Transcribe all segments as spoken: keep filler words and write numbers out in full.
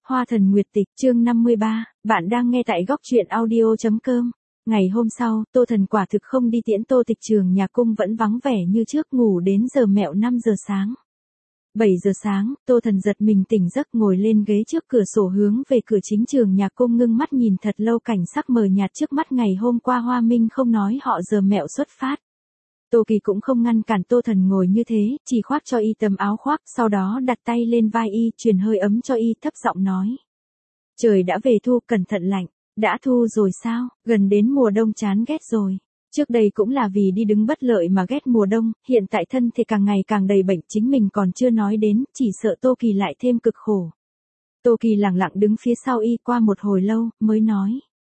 Hoa thần nguyệt tịch chương năm mươi ba, bạn đang nghe tại góc truyện audio.com. Ngày hôm sau, Tô Thần quả thực không đi tiễn Tô Tịch, trường nhà cung vẫn vắng vẻ như trước, ngủ đến giờ mẹo năm giờ sáng. bảy giờ sáng, Tô Thần giật mình tỉnh giấc, ngồi lên ghế trước cửa sổ hướng về cửa chính trường nhà cung, ngưng mắt nhìn thật lâu cảnh sắc mờ nhạt trước mắt. Ngày hôm qua Hoa Minh không nói họ giờ mẹo xuất phát. Tô Kỳ cũng không ngăn cản Tô Thần ngồi như thế, chỉ khoác cho y tấm áo khoác, sau đó đặt tay lên vai y, truyền hơi ấm cho y, thấp giọng nói. Trời đã về thu, cẩn thận lạnh. Đã thu rồi sao, gần đến mùa đông chán ghét rồi. Trước đây cũng là vì đi đứng bất lợi mà ghét mùa đông, hiện tại thân thì càng ngày càng đầy bệnh, chính mình còn chưa nói đến, chỉ sợ Tô Kỳ lại thêm cực khổ. Tô Kỳ lặng lặng đứng phía sau y qua một hồi lâu, mới nói.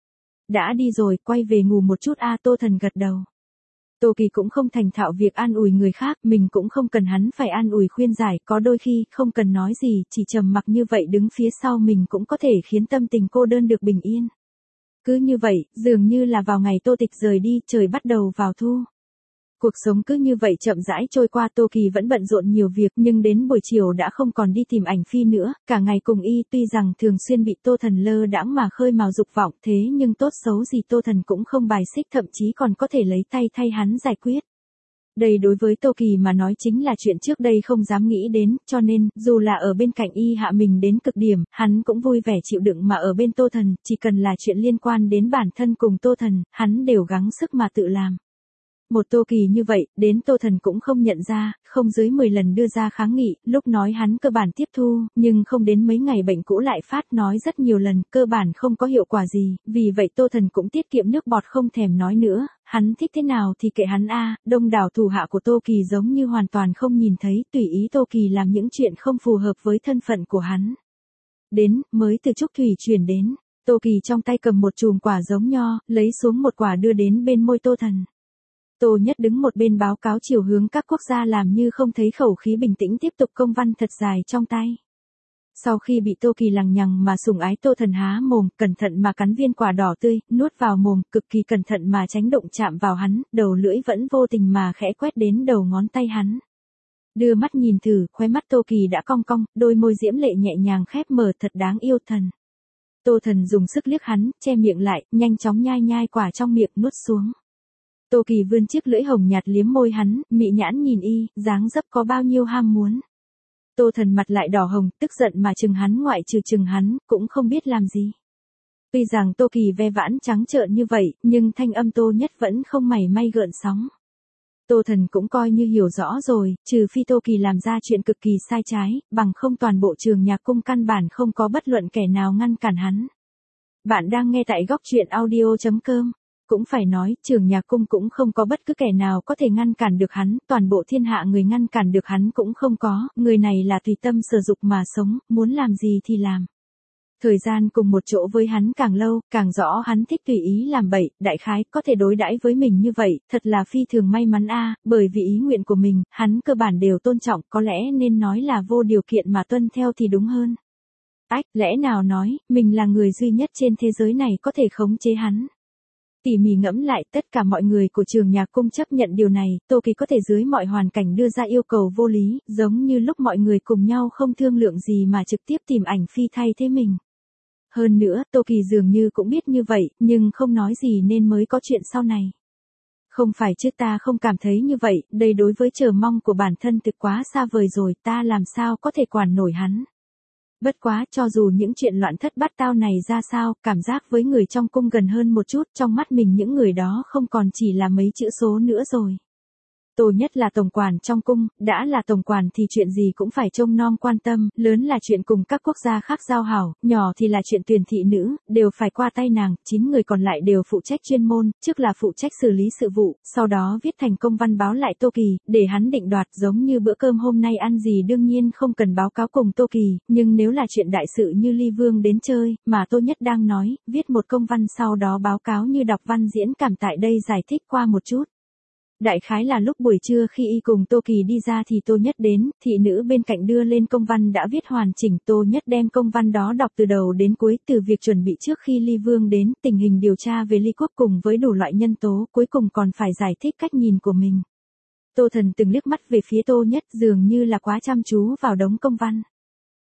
Đã đi rồi, quay về ngủ một chút a à, Tô Thần gật đầu. Tô Kỳ cũng không thành thạo việc an ủi người khác, mình cũng không cần hắn phải an ủi khuyên giải, có đôi khi không cần nói gì, chỉ trầm mặc như vậy đứng phía sau mình cũng có thể khiến tâm tình cô đơn được bình yên. Cứ như vậy, dường như là vào ngày Tô Tịch rời đi, trời bắt đầu vào thu. Cuộc sống cứ như vậy chậm rãi trôi qua. Tô Kỳ vẫn bận rộn nhiều việc, nhưng đến buổi chiều đã không còn đi tìm ảnh phi nữa, cả ngày cùng y, tuy rằng thường xuyên bị Tô Thần lơ đãng mà khơi mào dục vọng, thế nhưng tốt xấu gì Tô Thần cũng không bài xích, thậm chí còn có thể lấy tay thay hắn giải quyết. Đây đối với Tô Kỳ mà nói chính là chuyện trước đây không dám nghĩ đến, cho nên, dù là ở bên cạnh y hạ mình đến cực điểm, hắn cũng vui vẻ chịu đựng mà ở bên Tô Thần, chỉ cần là chuyện liên quan đến bản thân cùng Tô Thần, hắn đều gắng sức mà tự làm. Một Tô Kỳ như vậy, đến Tô Thần cũng không nhận ra, không dưới mười lần đưa ra kháng nghị, lúc nói hắn cơ bản tiếp thu, nhưng không đến mấy ngày bệnh cũ lại phát, nói rất nhiều lần, cơ bản không có hiệu quả gì, vì vậy Tô Thần cũng tiết kiệm nước bọt không thèm nói nữa, hắn thích thế nào thì kệ hắn a. Đông đảo thủ hạ của Tô Kỳ giống như hoàn toàn không nhìn thấy, tùy ý Tô Kỳ làm những chuyện không phù hợp với thân phận của hắn. Đến, mới từ Trúc Thủy chuyển đến, Tô Kỳ trong tay cầm một chùm quả giống nho, lấy xuống một quả đưa đến bên môi Tô Thần. Tô Nhất đứng một bên báo cáo chiều hướng các quốc gia, làm như không thấy, khẩu khí bình tĩnh tiếp tục công văn thật dài trong tay. Sau khi bị Tô Kỳ lằng nhằng mà sủng ái, Tô Thần há mồm, cẩn thận mà cắn viên quả đỏ tươi, nuốt vào mồm, cực kỳ cẩn thận mà tránh đụng chạm vào hắn, đầu lưỡi vẫn vô tình mà khẽ quét đến đầu ngón tay hắn. Đưa mắt nhìn thử, khóe mắt Tô Kỳ đã cong cong, đôi môi diễm lệ nhẹ nhàng khép mở, thật đáng yêu. Thần. Tô Thần dùng sức liếc hắn, che miệng lại, nhanh chóng nhai nhai quả trong miệng nuốt xuống. Tô Kỳ vươn chiếc lưỡi hồng nhạt liếm môi hắn, mị nhãn nhìn y, dáng dấp có bao nhiêu ham muốn. Tô Thần mặt lại đỏ hồng, tức giận mà chừng hắn, ngoại trừ chừng hắn, cũng không biết làm gì. Tuy rằng Tô Kỳ ve vãn trắng trợn như vậy, nhưng thanh âm Tô Nhất vẫn không mảy may gợn sóng. Tô Thần cũng coi như hiểu rõ rồi, trừ phi Tô Kỳ làm ra chuyện cực kỳ sai trái, bằng không toàn bộ trường nhạc cung căn bản không có bất luận kẻ nào ngăn cản hắn. Bạn đang nghe tại góc truyện audio.com. Cũng phải nói, trường nhạc cung cũng không có bất cứ kẻ nào có thể ngăn cản được hắn, toàn bộ thiên hạ người ngăn cản được hắn cũng không có, người này là tùy tâm sở dục mà sống, muốn làm gì thì làm. Thời gian cùng một chỗ với hắn càng lâu, càng rõ hắn thích tùy ý làm bậy, đại khái có thể đối đãi với mình như vậy, thật là phi thường may mắn a, bởi vì ý nguyện của mình, hắn cơ bản đều tôn trọng, có lẽ nên nói là vô điều kiện mà tuân theo thì đúng hơn. Ách, lẽ nào nói, mình là người duy nhất trên thế giới này có thể khống chế hắn. Tỉ mỉ ngẫm lại, tất cả mọi người của trường nhạc cung chấp nhận điều này, Tô Kỳ có thể dưới mọi hoàn cảnh đưa ra yêu cầu vô lý, giống như lúc mọi người cùng nhau không thương lượng gì mà trực tiếp tìm ảnh phi thay thế mình. Hơn nữa, Tô Kỳ dường như cũng biết như vậy, nhưng không nói gì nên mới có chuyện sau này. Không phải chứ, ta không cảm thấy như vậy, đây đối với chờ mong của bản thân thực quá xa vời rồi, ta làm sao có thể quản nổi hắn. Bất quá, cho dù những chuyện loạn thất bát tao này ra sao, cảm giác với người trong cung gần hơn một chút, trong mắt mình những người đó không còn chỉ là mấy chữ số nữa rồi. Tô Nhất là tổng quản trong cung, đã là tổng quản thì chuyện gì cũng phải trông nom quan tâm, lớn là chuyện cùng các quốc gia khác giao hảo, nhỏ thì là chuyện tuyển thị nữ, đều phải qua tay nàng, chín người còn lại đều phụ trách chuyên môn, trước là phụ trách xử lý sự vụ, sau đó viết thành công văn báo lại Tô Kỳ, để hắn định đoạt, giống như bữa cơm hôm nay ăn gì đương nhiên không cần báo cáo cùng Tô Kỳ, nhưng nếu là chuyện đại sự như Ly Vương đến chơi, mà Tô Nhất đang nói, viết một công văn sau đó báo cáo như đọc văn diễn cảm tại đây giải thích qua một chút. Đại khái là lúc buổi trưa khi y cùng Tô Kỳ đi ra thì Tô Nhất đến, thị nữ bên cạnh đưa lên công văn đã viết hoàn chỉnh, Tô Nhất đem công văn đó đọc từ đầu đến cuối, từ việc chuẩn bị trước khi Ly Vương đến, tình hình điều tra về Ly Quốc cùng với đủ loại nhân tố, cuối cùng còn phải giải thích cách nhìn của mình. Tô Thần từng liếc mắt về phía Tô Nhất, dường như là quá chăm chú vào đống công văn.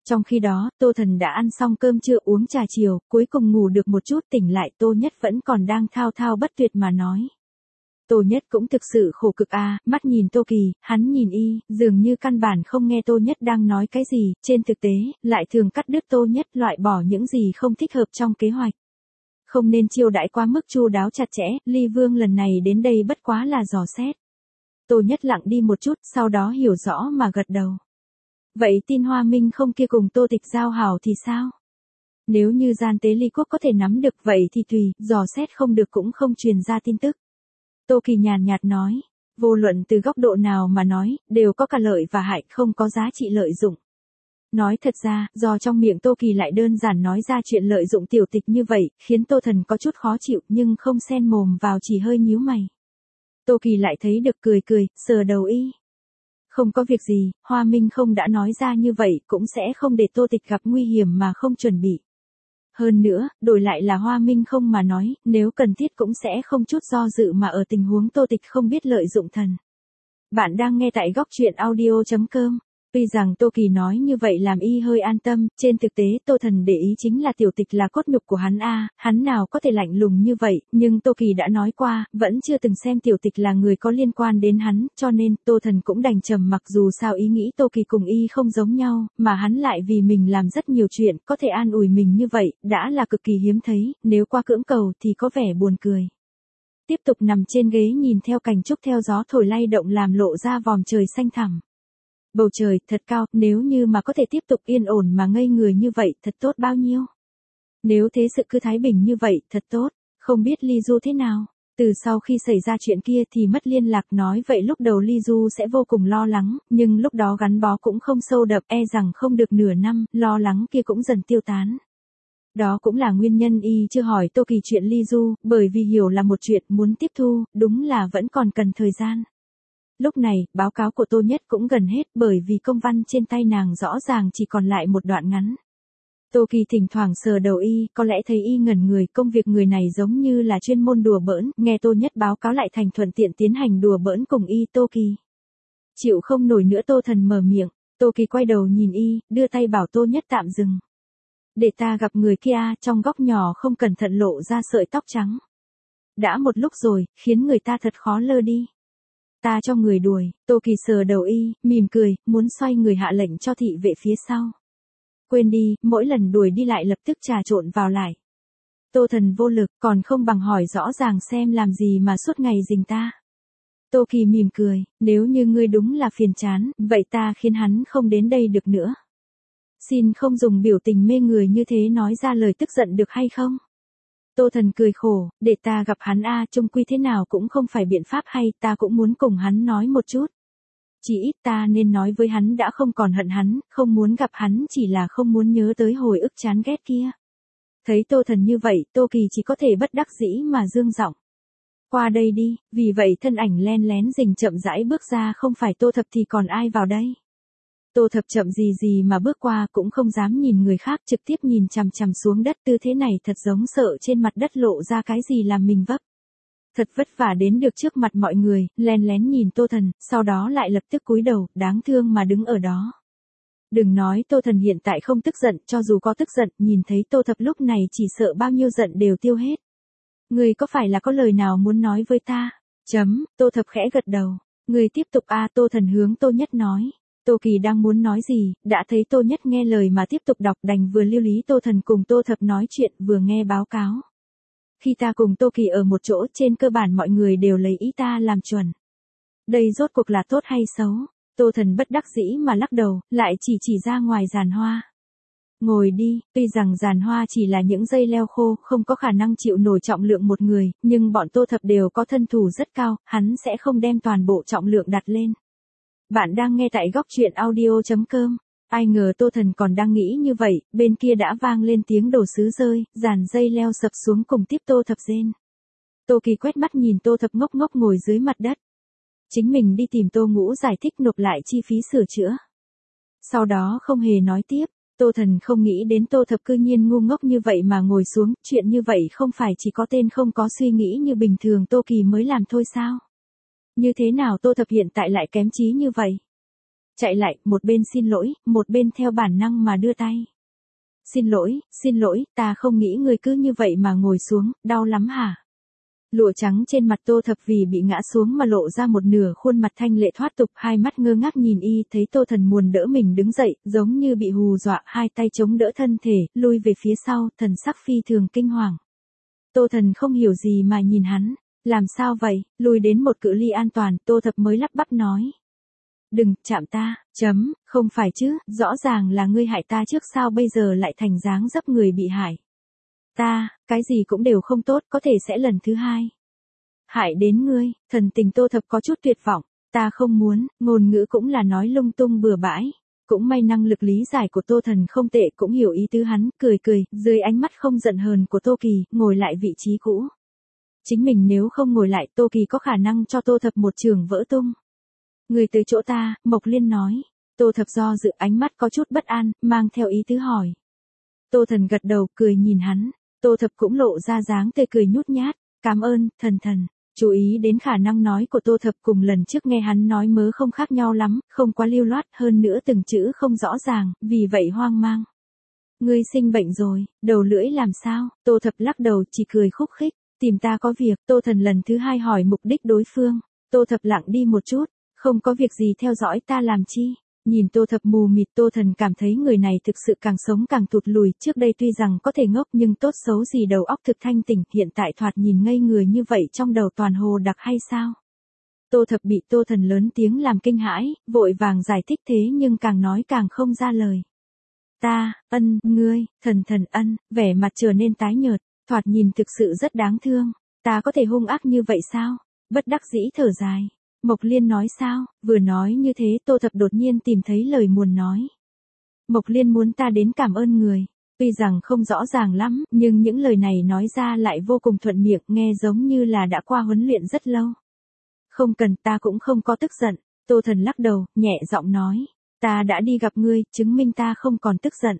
Trong khi đó, Tô Thần đã ăn xong cơm trưa uống trà chiều, cuối cùng ngủ được một chút tỉnh lại Tô Nhất vẫn còn đang thao thao bất tuyệt mà nói. Tô Nhất cũng thực sự khổ cực à, mắt nhìn Tô Kỳ, hắn nhìn y, dường như căn bản không nghe Tô Nhất đang nói cái gì, trên thực tế, lại thường cắt đứt Tô Nhất loại bỏ những gì không thích hợp trong kế hoạch. Không nên chiêu đãi quá mức chu đáo chặt chẽ, Ly Vương lần này đến đây bất quá là dò xét. Tô Nhất lặng đi một chút, sau đó hiểu rõ mà gật đầu. Vậy tin Hoa Minh không kia cùng Tô Tịch giao hảo thì sao? Nếu như gian tế Ly Quốc có thể nắm được vậy thì tùy, dò xét không được cũng không truyền ra tin tức. Tô Kỳ nhàn nhạt nói, vô luận từ góc độ nào mà nói, đều có cả lợi và hại, không có giá trị lợi dụng. Nói thật ra, do trong miệng Tô Kỳ lại đơn giản nói ra chuyện lợi dụng tiểu tịch như vậy, khiến Tô Thần có chút khó chịu nhưng không xen mồm vào, chỉ hơi nhíu mày. Tô Kỳ lại thấy được cười cười, sờ đầu y. Không có việc gì, Hoa Minh không đã nói ra như vậy cũng sẽ không để Tô Tịch gặp nguy hiểm mà không chuẩn bị. Hơn nữa, đổi lại là Hoa Minh không mà nói, nếu cần thiết cũng sẽ không chút do dự mà ở tình huống Tô Tịch không biết lợi dụng thần. Bạn đang nghe tại góc truyện audio chấm com. Tuy rằng Tô Kỳ nói như vậy làm y hơi an tâm, trên thực tế Tô Thần để ý chính là tiểu tịch là cốt nhục của hắn a, hắn nào có thể lạnh lùng như vậy, nhưng Tô Kỳ đã nói qua, vẫn chưa từng xem tiểu tịch là người có liên quan đến hắn, cho nên Tô Thần cũng đành trầm mặc, dù sao ý nghĩ Tô Kỳ cùng y không giống nhau, mà hắn lại vì mình làm rất nhiều chuyện, có thể an ủi mình như vậy, đã là cực kỳ hiếm thấy, nếu qua cưỡng cầu thì có vẻ buồn cười. Tiếp tục nằm trên ghế nhìn theo cành trúc theo gió thổi lay động làm lộ ra vòm trời xanh thẳm. Bầu trời thật cao, nếu như mà có thể tiếp tục yên ổn mà ngây người như vậy, thật tốt bao nhiêu. Nếu thế sự cứ thái bình như vậy, thật tốt, không biết Ly Du thế nào. Từ sau khi xảy ra chuyện kia thì mất liên lạc, nói vậy lúc đầu Ly Du sẽ vô cùng lo lắng, nhưng lúc đó gắn bó cũng không sâu đậm, e rằng không được nửa năm, lo lắng kia cũng dần tiêu tán. Đó cũng là nguyên nhân y chưa hỏi Tô Kỳ chuyện Ly Du, bởi vì hiểu là một chuyện muốn tiếp thu, đúng là vẫn còn cần thời gian. Lúc này, báo cáo của Tô Nhất cũng gần hết bởi vì công văn trên tay nàng rõ ràng chỉ còn lại một đoạn ngắn. Tô Kỳ thỉnh thoảng sờ đầu y, có lẽ thấy y ngẩn người, công việc người này giống như là chuyên môn đùa bỡn, nghe Tô Nhất báo cáo lại thành thuận tiện tiến hành đùa bỡn cùng y. Tô Kỳ chịu không nổi nữa, Tô Thần mở miệng, Tô Kỳ quay đầu nhìn y, đưa tay bảo Tô Nhất tạm dừng. Để ta gặp người kia, trong góc nhỏ không cẩn thận lộ ra sợi tóc trắng. Đã một lúc rồi, khiến người ta thật khó lơ đi. Ta cho người đuổi, Tô Kỳ sờ đầu y, mỉm cười, muốn xoay người hạ lệnh cho thị vệ phía sau. Quên đi, mỗi lần đuổi đi lại lập tức trà trộn vào lại. Tô Thần vô lực, còn không bằng hỏi rõ ràng xem làm gì mà suốt ngày rình ta. Tô Kỳ mỉm cười, nếu như ngươi đúng là phiền chán, vậy ta khiến hắn không đến đây được nữa. Xin không dùng biểu tình mê người như thế nói ra lời tức giận được hay không? Tô Thần cười khổ, để ta gặp hắn a, chung quy thế nào cũng không phải biện pháp hay, ta cũng muốn cùng hắn nói một chút. Chỉ ít ta nên nói với hắn đã không còn hận hắn, không muốn gặp hắn, chỉ là không muốn nhớ tới hồi ức chán ghét kia. Thấy Tô Thần như vậy, Tô Kỳ chỉ có thể bất đắc dĩ mà dương giọng. Qua đây đi, vì vậy thân ảnh len lén rình chậm rãi bước ra, không phải Tô Thập thì còn ai vào đây. Tô Thập chậm gì gì mà bước qua, cũng không dám nhìn người khác, trực tiếp nhìn chằm chằm xuống đất, tư thế này thật giống sợ trên mặt đất lộ ra cái gì làm mình vấp. Thật vất vả đến được trước mặt mọi người, len lén nhìn Tô Thần, sau đó lại lập tức cúi đầu, đáng thương mà đứng ở đó. Đừng nói Tô Thần hiện tại không tức giận, cho dù có tức giận, nhìn thấy Tô Thập lúc này chỉ sợ bao nhiêu giận đều tiêu hết. Người có phải là có lời nào muốn nói với ta? Chấm, Tô Thập khẽ gật đầu. Người tiếp tục a, Tô Thần hướng Tô Nhất nói. Tô Kỳ đang muốn nói gì, đã thấy Tô Nhất nghe lời mà tiếp tục đọc, đành vừa lưu lý Tô Thần cùng Tô Thập nói chuyện, vừa nghe báo cáo. Khi ta cùng Tô Kỳ ở một chỗ, trên cơ bản mọi người đều lấy ý ta làm chuẩn. Đây rốt cuộc là tốt hay xấu? Tô Thần bất đắc dĩ mà lắc đầu, lại chỉ chỉ ra ngoài giàn hoa. Ngồi đi, tuy rằng giàn hoa chỉ là những dây leo khô, không có khả năng chịu nổi trọng lượng một người, nhưng bọn Tô Thập đều có thân thủ rất cao, hắn sẽ không đem toàn bộ trọng lượng đặt lên. Bạn đang nghe tại góc truyện audio chấm com. Ai ngờ Tô Thần còn đang nghĩ như vậy, bên kia đã vang lên tiếng đồ sứ rơi, dàn dây leo sập xuống cùng tiếp Tô Thập rên. Tô Kỳ quét mắt nhìn Tô Thập ngốc ngốc ngồi dưới mặt đất. Chính mình đi tìm Tô Ngũ giải thích nộp lại chi phí sửa chữa. Sau đó không hề nói tiếp, Tô Thần không nghĩ đến Tô Thập cư nhiên ngu ngốc như vậy mà ngồi xuống, chuyện như vậy không phải chỉ có tên không có suy nghĩ như bình thường Tô Kỳ mới làm thôi sao? Như thế nào Tô Thập hiện tại lại kém trí như vậy? Chạy lại, một bên xin lỗi, một bên theo bản năng mà đưa tay. Xin lỗi, xin lỗi, ta không nghĩ ngươi cứ như vậy mà ngồi xuống, đau lắm hả? Lụa trắng trên mặt Tô Thập vì bị ngã xuống mà lộ ra một nửa khuôn mặt thanh lệ thoát tục, hai mắt ngơ ngác nhìn y, thấy Tô Thần muốn đỡ mình đứng dậy, giống như bị hù dọa, hai tay chống đỡ thân thể, lui về phía sau, thần sắc phi thường kinh hoàng. Tô Thần không hiểu gì mà nhìn hắn, làm sao vậy, lùi đến một cự ly an toàn, Tô Thập mới lắp bắp nói. Đừng, chạm ta, chấm, không phải chứ, rõ ràng là ngươi hại ta trước, sao bây giờ lại thành dáng dấp người bị hại. Ta, cái gì cũng đều không tốt, có thể sẽ lần thứ hai. Hại đến ngươi, thần tình Tô Thập có chút tuyệt vọng, ta không muốn, ngôn ngữ cũng là nói lung tung bừa bãi. Cũng may năng lực lý giải của Tô Thần không tệ, cũng hiểu ý tứ hắn, cười cười, dưới ánh mắt không giận hờn của Tô Kỳ, ngồi lại vị trí cũ. Chính mình nếu không ngồi lại, Tô Kỳ có khả năng cho Tô Thập một trường vỡ tung. Người tới chỗ ta, Mộc Liên nói. Tô Thập do dự, ánh mắt có chút bất an, mang theo ý tứ hỏi. Tô Thần gật đầu, cười nhìn hắn. Tô Thập cũng lộ ra dáng tươi cười nhút nhát. Cảm ơn, thần thần. Chú ý đến khả năng nói của Tô Thập cùng lần trước nghe hắn nói mớ không khác nhau lắm, không quá lưu loát, hơn nữa từng chữ không rõ ràng, vì vậy hoang mang. Ngươi sinh bệnh rồi, đầu lưỡi làm sao? Tô Thập lắc đầu, chỉ cười khúc khích. Tìm ta có việc, Tô Thần lần thứ hai hỏi mục đích đối phương. Tô Thập lặng đi một chút, không có việc gì theo dõi ta làm chi. Nhìn Tô Thập mù mịt, Tô Thần cảm thấy người này thực sự càng sống càng tụt lùi, trước đây tuy rằng có thể ngốc nhưng tốt xấu gì đầu óc thực thanh tỉnh, hiện tại thoạt nhìn ngây người như vậy trong đầu toàn hồ đặc hay sao? Tô Thập bị Tô Thần lớn tiếng làm kinh hãi, vội vàng giải thích thế nhưng càng nói càng không ra lời. Ta, ân, ngươi, thần thần ân, vẻ mặt trở nên tái nhợt, thoạt nhìn thực sự rất đáng thương, ta có thể hung ác như vậy sao? Bất đắc dĩ thở dài. Mộc Liên nói sao, vừa nói như thế Tô Thập đột nhiên tìm thấy lời muốn nói. Mộc Liên muốn ta đến cảm ơn người, tuy rằng không rõ ràng lắm, nhưng những lời này nói ra lại vô cùng thuận miệng, nghe giống như là đã qua huấn luyện rất lâu. Không cần, ta cũng không có tức giận, Tô Thần lắc đầu, nhẹ giọng nói, ta đã đi gặp ngươi, chứng minh ta không còn tức giận.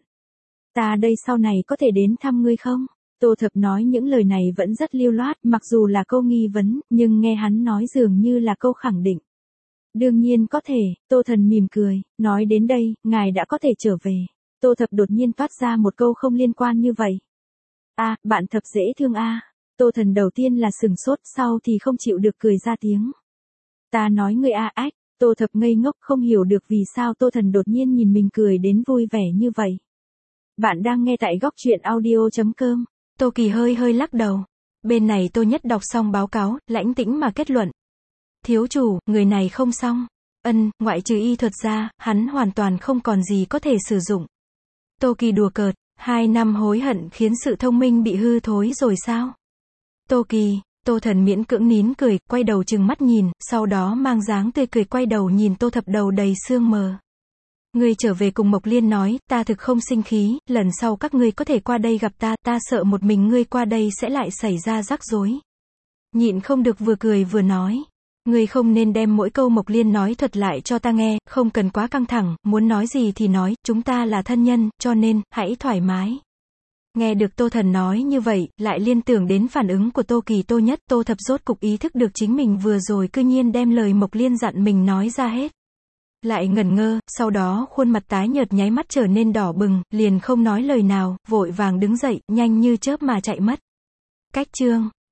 Ta đây sau này có thể đến thăm ngươi không? Tô Thập nói những lời này vẫn rất lưu loát, mặc dù là câu nghi vấn, nhưng nghe hắn nói dường như là câu khẳng định. Đương nhiên có thể, Tô Thần mỉm cười, nói đến đây, ngài đã có thể trở về. Tô Thập đột nhiên toát ra một câu không liên quan như vậy. A, à, bạn Thập dễ thương a. À. Tô Thần đầu tiên là sừng sốt, sau thì không chịu được cười ra tiếng. Ta nói ngươi a ách, Tô Thập ngây ngốc không hiểu được vì sao Tô Thần đột nhiên nhìn mình cười đến vui vẻ như vậy. Bạn đang nghe tại góc truyện audio chấm com. Tô Kỳ hơi hơi lắc đầu. Bên này Tô Nhất đọc xong báo cáo, lãnh tĩnh mà kết luận. Thiếu chủ, người này không xong. Ân, ngoại trừ y thuật ra, hắn hoàn toàn không còn gì có thể sử dụng. Tô Kỳ đùa cợt, hai năm hối hận khiến sự thông minh bị hư thối rồi sao? Tô Kỳ, Tô Thần miễn cưỡng nín cười, quay đầu trừng mắt nhìn, sau đó mang dáng tươi cười quay đầu nhìn Tô Thập đầu đầy sương mờ. Ngươi trở về cùng Mộc Liên nói, ta thực không sinh khí, lần sau các ngươi có thể qua đây gặp ta, ta sợ một mình ngươi qua đây sẽ lại xảy ra rắc rối. Nhịn không được vừa cười vừa nói. Ngươi không nên đem mỗi câu Mộc Liên nói thuật lại cho ta nghe, không cần quá căng thẳng, muốn nói gì thì nói, chúng ta là thân nhân, cho nên, hãy thoải mái. Nghe được Tô Thần nói như vậy, lại liên tưởng đến phản ứng của Tô Kỳ Tô Nhất, Tô Thập rốt cục ý thức được chính mình vừa rồi cư nhiên đem lời Mộc Liên dặn mình nói ra hết. Lại ngẩn ngơ, sau đó khuôn mặt tái nhợt nháy mắt trở nên đỏ bừng, liền không nói lời nào, vội vàng đứng dậy, nhanh như chớp mà chạy mất. Cách chương